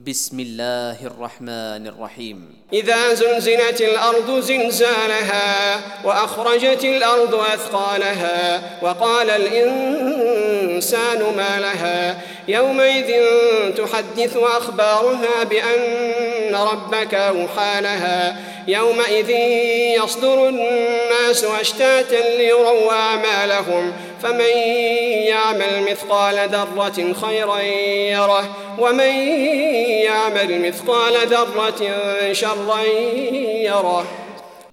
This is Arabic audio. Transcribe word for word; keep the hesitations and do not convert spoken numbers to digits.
بسم الله الرحمن الرحيم. إذا زلزلت الأرض زلزالها وأخرجت الأرض أثقالها وقال الإنسان ما لها يومئذ تحدث أخبارها بأن ربك أوحى لها يومئذ يصدر الناس أشتاتا ليروا أعمالهم فمن يعمل مثقال ذرة خيرا يره ومن يعمل مثقال ذرة شرا يره.